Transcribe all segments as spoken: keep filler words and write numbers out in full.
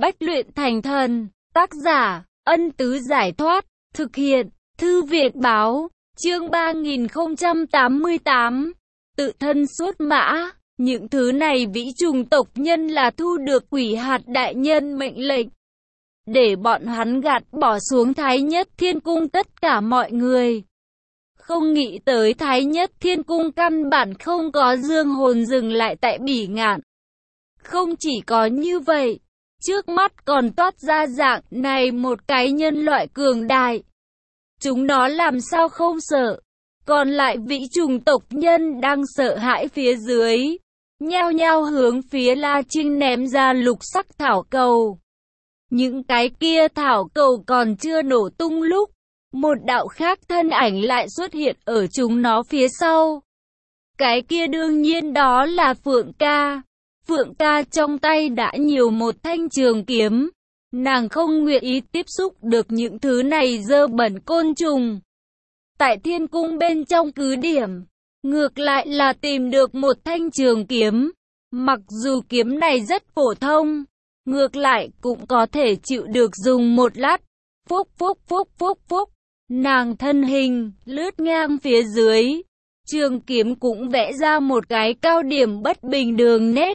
Bách luyện thành thần, tác giả, Ân Tứ Giải Thoát, thực hiện, Thư Việt Báo, chương ba nghìn không trăm tám mươi tám, tự thân xuất mã. Những thứ này vĩ trùng tộc nhân là thu được Quỷ Hạt đại nhân mệnh lệnh, để bọn hắn gạt bỏ xuống Thái Nhất Thiên Cung tất cả mọi người. Không nghĩ tới Thái Nhất Thiên Cung căn bản không có dương hồn dừng lại tại Bỉ Ngạn. Không chỉ có như vậy, trước mắt còn toát ra dạng này một cái nhân loại cường đại. Chúng nó làm sao không sợ, còn lại vĩ trùng tộc nhân đang sợ hãi phía dưới, nhao nhao hướng phía La Trinh ném ra lục sắc thảo cầu. Những cái kia thảo cầu còn chưa nổ tung lúc, một đạo khác thân ảnh lại xuất hiện ở chúng nó phía sau. Cái kia đương nhiên đó là Phượng Ca. Phượng Ca trong tay đã nhiều một thanh trường kiếm. Nàng không nguyện ý tiếp xúc được những thứ này dơ bẩn côn trùng. Tại thiên cung bên trong cứ điểm, ngược lại là tìm được một thanh trường kiếm. Mặc dù kiếm này rất phổ thông, ngược lại cũng có thể chịu được dùng một lát. Phúc phúc phúc phúc phúc. Nàng thân hình lướt ngang phía dưới, trường kiếm cũng vẽ ra một cái cao điểm bất bình đường nét.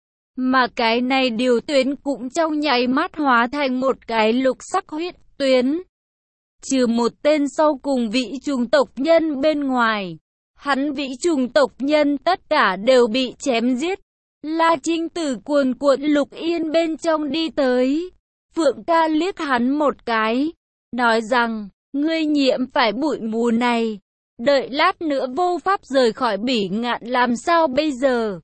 Mà cái này điều tuyến cũng trong nháy mắt hóa thành một cái lục sắc huyết tuyến. Trừ một tên sau cùng vĩ trùng tộc nhân bên ngoài, hắn vĩ trùng tộc nhân tất cả đều bị chém giết. La Trinh từ cuồn cuộn lục yên bên trong đi tới. Phượng Ca liếc hắn một cái, nói rằng, ngươi nhiễm phải bụi mù này, đợi lát nữa vô pháp rời khỏi Bỉ Ngạn làm sao bây giờ?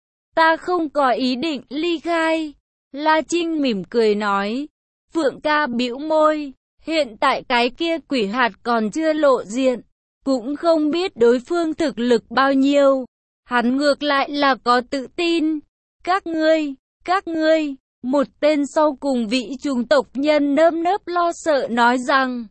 Ta không có ý định ly khai. La Trinh mỉm cười nói. Phượng Ca bĩu môi, hiện tại cái kia quỷ hạt còn chưa lộ diện, cũng không biết đối phương thực lực bao nhiêu. Hắn ngược lại là có tự tin. Các ngươi, các ngươi, một tên sau cùng vĩ trùng tộc nhân nơm nớp lo sợ nói rằng,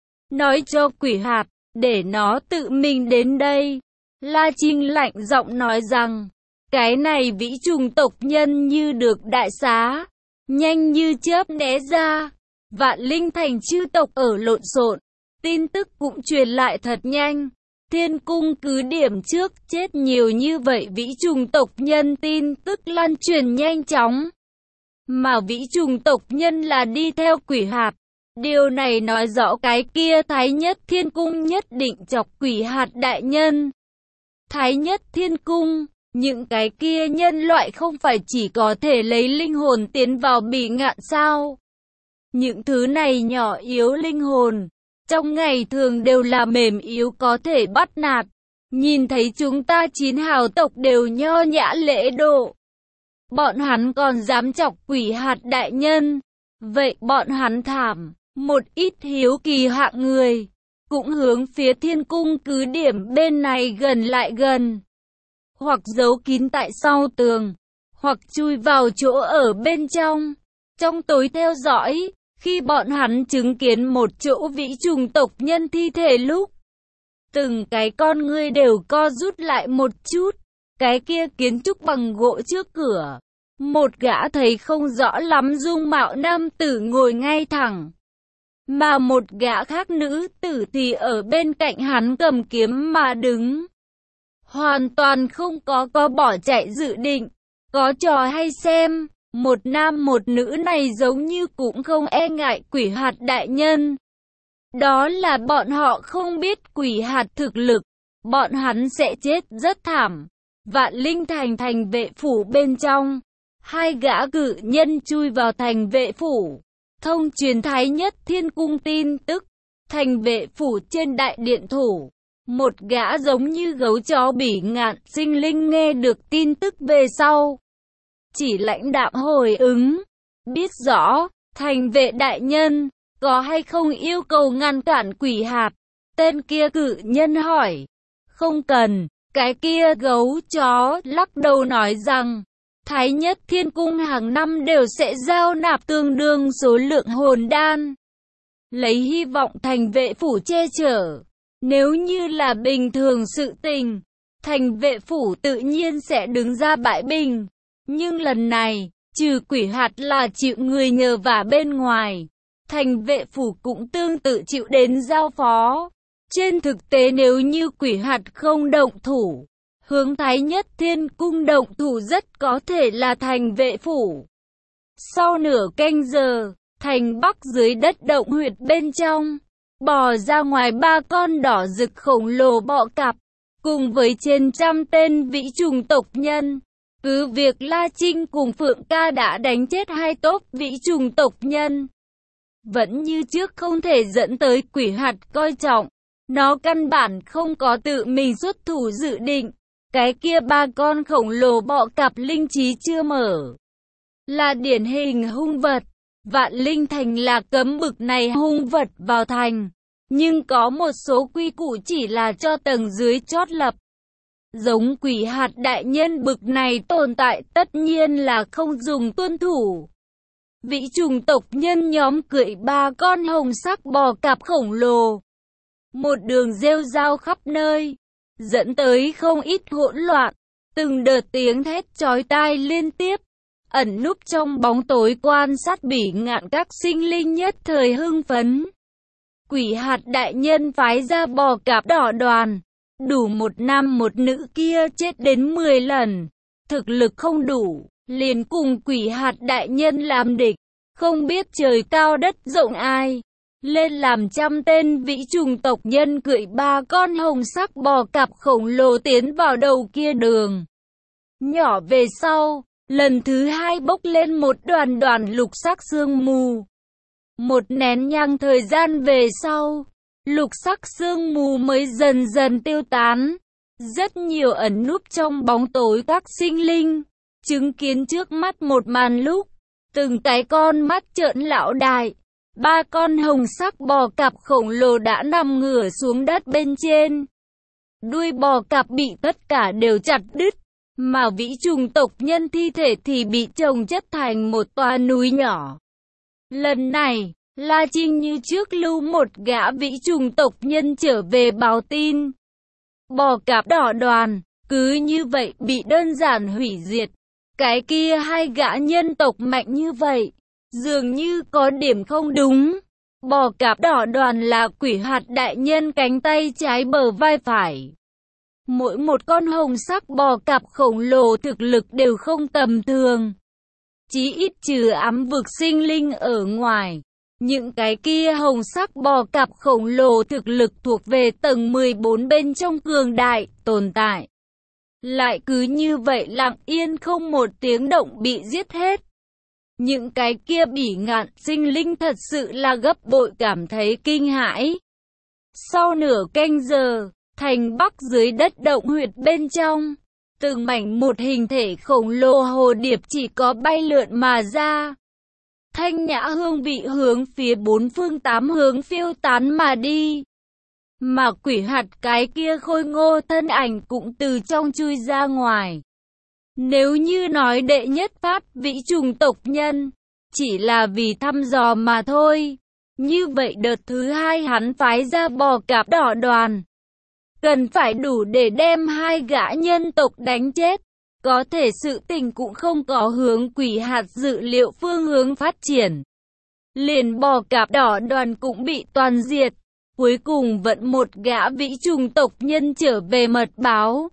nói cho quỷ hạt, để nó tự mình đến đây. La Trinh lạnh giọng nói rằng, cái này vĩ trùng tộc nhân như được đại xá, nhanh như chớp né ra. Vạn Linh Thành chư tộc ở lộn xộn, tin tức cũng truyền lại thật nhanh. Thiên cung cứ điểm trước chết nhiều như vậy vĩ trùng tộc nhân tin tức lan truyền nhanh chóng. Mà vĩ trùng tộc nhân là đi theo quỷ hạt. Điều này nói rõ cái kia Thái Nhất Thiên Cung nhất định chọc Quỷ Hạt đại nhân. Thái Nhất Thiên Cung, những cái kia nhân loại không phải chỉ có thể lấy linh hồn tiến vào Bỉ Ngạn sao? Những thứ này nhỏ yếu linh hồn, trong ngày thường đều là mềm yếu có thể bắt nạt. Nhìn thấy chúng ta chín hào tộc đều nho nhã lễ độ, bọn hắn còn dám chọc Quỷ Hạt đại nhân. Vậy bọn hắn thảm. Một ít hiếu kỳ hạng người, cũng hướng phía thiên cung cứ điểm bên này gần lại gần. Hoặc giấu kín tại sau tường, hoặc chui vào chỗ ở bên trong. Trong tối theo dõi, khi bọn hắn chứng kiến một chỗ vĩ trùng tộc nhân thi thể lúc, từng cái con ngươi đều co rút lại một chút. Cái kia kiến trúc bằng gỗ trước cửa, một gã thấy không rõ lắm dung mạo nam tử ngồi ngay thẳng, mà một gã khác nữ tử thì ở bên cạnh hắn cầm kiếm mà đứng. Hoàn toàn không có có bỏ chạy dự định, có trò hay xem. Một nam một nữ này giống như cũng không e ngại Quỷ Hạt đại nhân. Đó là bọn họ không biết Quỷ Hạt thực lực, bọn hắn sẽ chết rất thảm. Vạn Linh Thành thành vệ phủ bên trong, hai gã cự nhân chui vào thành vệ phủ, thông truyền Thái Nhất Thiên Cung tin tức. Thành vệ phủ trên đại điện thủ, một gã giống như gấu chó Bỉ Ngạn sinh linh nghe được tin tức về sau, chỉ lãnh đạm hồi ứng, biết rõ. Thành vệ đại nhân, có hay không yêu cầu ngăn cản Quỷ Hạt? Tên kia cự nhân hỏi. Không cần. Cái kia gấu chó lắc đầu nói rằng, Thái Nhất Thiên Cung hàng năm đều sẽ giao nạp tương đương số lượng hồn đan, lấy hy vọng thành vệ phủ che chở. Nếu như là bình thường sự tình, thành vệ phủ tự nhiên sẽ đứng ra bãi bình. Nhưng lần này, Trừ quỷ hạt là chịu người nhờ vả bên ngoài, thành vệ phủ cũng tương tự chịu đến giao phó. Trên thực tế nếu như quỷ hạt không động thủ, hướng Thái Nhất Thiên Cung động thủ rất có thể là thành vệ phủ. Sau nửa canh giờ, thành Bắc dưới đất động huyệt bên trong, bò ra ngoài ba con đỏ rực khổng lồ bọ cạp, cùng với trên trăm tên vĩ trùng tộc nhân. Cứ việc La Trinh cùng Phượng Ca đã đánh chết hai tốp vĩ trùng tộc nhân, vẫn như trước không thể dẫn tới quỷ hạt coi trọng. Nó căn bản không có tự mình xuất thủ dự định. Cái kia ba con khổng lồ bọ cạp linh trí chưa mở, là điển hình hung vật. Vạn Linh Thành là cấm bực này hung vật vào thành, nhưng có một số quy củ chỉ là cho tầng dưới chót lập. Giống quỷ hạt đại nhân bực này tồn tại tất nhiên là không dùng tuân thủ. Vĩ trùng tộc nhân nhóm cưỡi ba con hồng sắc bò cạp khổng lồ, một đường rêu rao khắp nơi, dẫn tới không ít hỗn loạn. Từng đợt tiếng thét chói tai liên tiếp, ẩn núp trong bóng tối quan sát bỉ ngạn các sinh linh nhất thời hưng phấn. Quỷ hạt đại nhân phái ra bò cạp đỏ đoàn, đủ một nam một nữ kia chết đến mười lần, thực lực không đủ, liền cùng quỷ hạt đại nhân làm địch, không biết trời cao đất rộng ai. Lên làm trăm tên vĩ trùng tộc nhân cưỡi ba con hồng sắc bò cạp khổng lồ tiến vào đầu kia đường nhỏ. Về sau, lần thứ hai bốc lên một đoàn đoàn lục sắc sương mù. Một nén nhang thời gian về sau, lục sắc sương mù mới dần dần tiêu tán. Rất nhiều ẩn núp trong bóng tối các sinh linh, chứng kiến trước mắt một màn lúc, từng cái con mắt trợn lão đại. Ba con hồng sắc bò cạp khổng lồ đã nằm ngửa xuống đất bên trên. Đuôi bò cạp bị tất cả đều chặt đứt, mà vĩ trùng tộc nhân thi thể thì bị chồng chất thành một toa núi nhỏ. Lần này, La Trinh như trước lưu một gã vĩ trùng tộc nhân trở về báo tin. Bò cạp đỏ đoàn, cứ như vậy bị đơn giản hủy diệt. Cái kia hai gã nhân tộc mạnh như vậy, dường như có điểm không đúng. Bò cạp đỏ đoàn là quỷ hạt đại nhân cánh tay trái bờ vai phải. Mỗi một con hồng sắc bò cạp khổng lồ thực lực đều không tầm thường. Chí ít trừ ám vực sinh linh ở ngoài, những cái kia hồng sắc bò cạp khổng lồ thực lực thuộc về tầng mười bốn bên trong cường đại tồn tại, lại cứ như vậy lặng yên không một tiếng động bị giết hết. Những cái kia bỉ ngạn sinh linh thật sự là gấp bội cảm thấy kinh hãi. Sau nửa canh giờ, thành Bắc dưới đất động huyệt bên trong, từng mảnh một hình thể khổng lồ hồ điệp chỉ có bay lượn mà ra. Thanh nhã hương vị hướng phía bốn phương tám hướng phiêu tán mà đi. Mà quỷ hạt cái kia khôi ngô thân ảnh cũng từ trong chui ra ngoài. Nếu như nói đệ nhất pháp vĩ trùng tộc nhân, chỉ là vì thăm dò mà thôi. Như vậy đợt thứ hai hắn phái ra bò cạp đỏ đoàn, cần phải đủ để đem hai gã nhân tộc đánh chết. Có thể sự tình cũng không có hướng quỷ hạt dự liệu phương hướng phát triển. Liền bò cạp đỏ đoàn cũng bị toàn diệt. Cuối cùng vẫn một gã vĩ trùng tộc nhân trở về mật báo.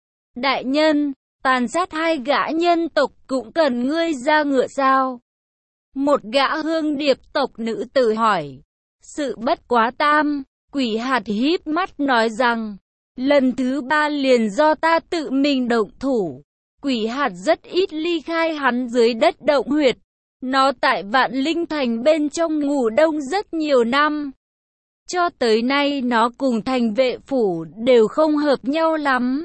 Đại nhân, tàn sát hai gã nhân tộc cũng cần ngươi ra ngựa sao? Một gã hương điệp tộc nữ tử hỏi. Sự bất quá tam, quỷ hạt híp mắt nói rằng, lần thứ ba liền do ta tự mình động thủ. Quỷ hạt rất ít ly khai hắn dưới đất động huyệt. Nó tại Vạn Linh Thành bên trong ngủ đông rất nhiều năm. Cho tới nay nó cùng thành vệ phủ đều không hợp nhau lắm.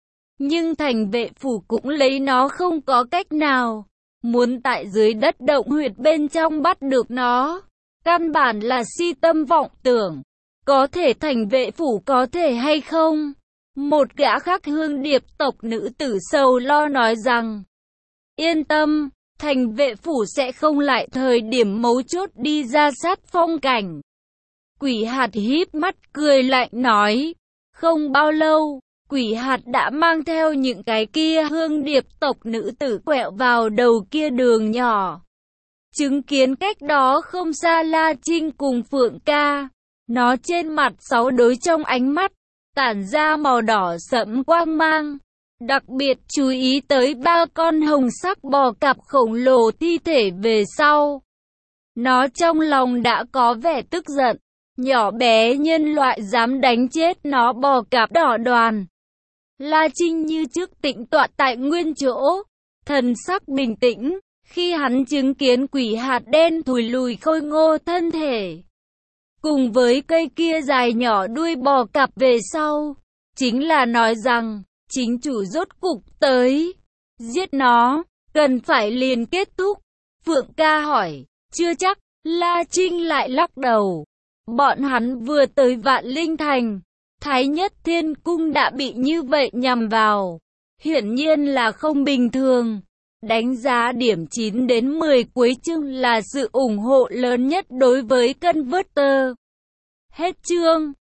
Nhưng thành vệ phủ cũng lấy nó không có cách nào. Muốn tại dưới đất động huyệt bên trong bắt được nó, căn bản là si tâm vọng tưởng. Có thể thành vệ phủ có thể hay không? Một gã khác hương điệp tộc nữ tử sầu lo nói rằng, yên tâm, thành vệ phủ sẽ không lại thời điểm mấu chốt đi ra sát phong cảnh. Quỷ hạt híp mắt cười lạnh nói, không bao lâu, quỷ Quỷ hạt đã mang theo những cái kia hương điệp tộc nữ tử quẹo vào đầu kia đường nhỏ. Chứng kiến cách đó không xa La Trinh cùng Phượng Ca, nó trên mặt sáu đối trong ánh mắt, tản ra màu đỏ sẫm quang mang. Đặc biệt chú ý tới ba con hồng sắc bò cạp khổng lồ thi thể về sau. Nó trong lòng đã có vẻ tức giận, nhỏ bé nhân loại dám đánh chết nó bò cạp đỏ đoàn. La Trinh như trước tĩnh tọa tại nguyên chỗ, thần sắc bình tĩnh, khi hắn chứng kiến quỷ hạt đen thùi lùi khôi ngô thân thể. Cùng với cây kia dài nhỏ đuôi bò cạp về sau, chính là nói rằng, chính chủ rốt cục tới. Giết nó, cần phải liền kết thúc. Phượng Ca hỏi, chưa chắc. La Trinh lại lắc đầu. Bọn hắn vừa tới Vạn Linh Thành, Thái Nhất Thiên Cung đã bị như vậy nhằm vào. Hiển nhiên là không bình thường. Đánh giá điểm chín đến mười cuối chương là sự ủng hộ lớn nhất đối với Converter. Hết chương.